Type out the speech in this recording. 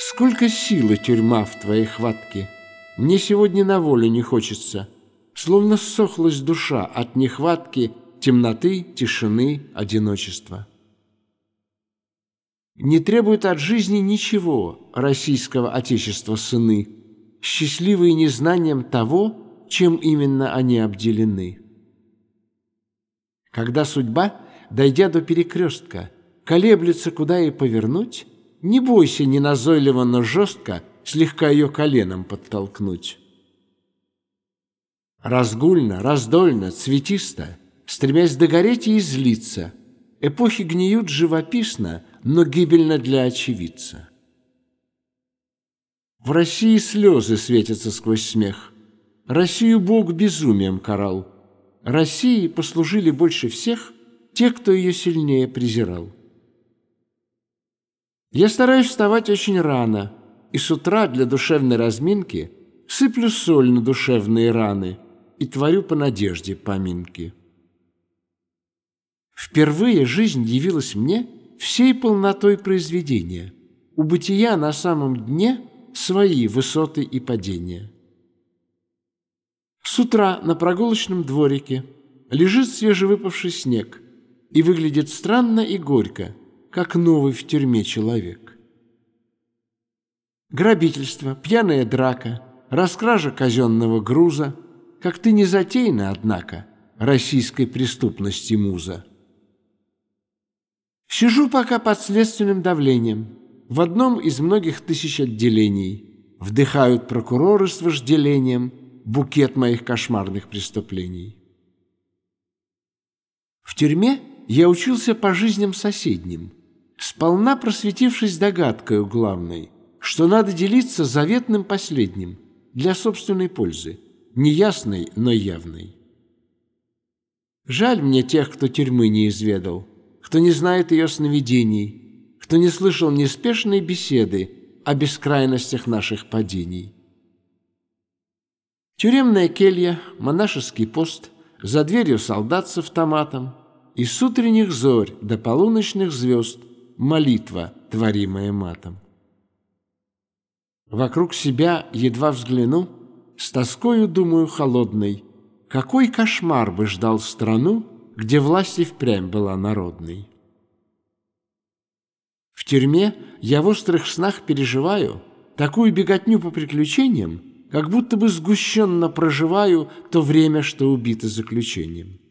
Сколько силы, тюрьма, в твоей хватке! Мне сегодня на волю не хочется, словно ссохлась душа от нехватки темноты, тишины, одиночества. Не требует от жизни ничего российского отечества сыны, счастливые незнанием того, чем именно они обделены. Когда судьба, дойдя до перекрестка, колеблется, куда ей повернуть, не бойся неназойливо, но жестко слегка ее коленом подтолкнуть. Разгульно, раздольно, цветисто, стремясь догореть и излиться, эпохи гниют живописно, но гибельно для очевидца. В России слезы светятся сквозь смех. Россию Бог безумием карал. России послужили больше всех те, кто ее сильнее презирал. Я стараюсь вставать очень рано, и с утра для душевной разминки сыплю соль на душевные раны и творю по надежде поминки. Впервые жизнь явилась мне всей полнотой произведения. У бытия на самом дне свои высоты и падения. С утра на прогулочном дворике лежит свежевыпавший снег и выглядит странно и горько, как новый в тюрьме человек. Грабительство, пьяная драка, раскража казенного груза, как ты не затейна, однако, российской преступности муза. Сижу пока под следственным давлением в одном из многих тысяч отделений. Вдыхают прокуроры с вожделением букет моих кошмарных преступлений. В тюрьме я учился по жизням соседним, сполна просветившись догадкою главной, что надо делиться заветным последним для собственной пользы, неясной, но явной. Жаль мне тех, кто тюрьмы не изведал, кто не знает ее сновидений, кто не слышал неспешной беседы о бескрайностях наших падений. Тюремная келья, монашеский пост, за дверью солдат с автоматом, и с утренних зорь до полуночных звезд молитва, творимая матом. Вокруг себя едва взгляну, с тоскою думаю холодной, какой кошмар бы ждал страну, где власть и впрямь была народной. В тюрьме я в острых снах переживаю такую беготню по приключениям, как будто бы сгущенно проживаю то время, что убито заключением.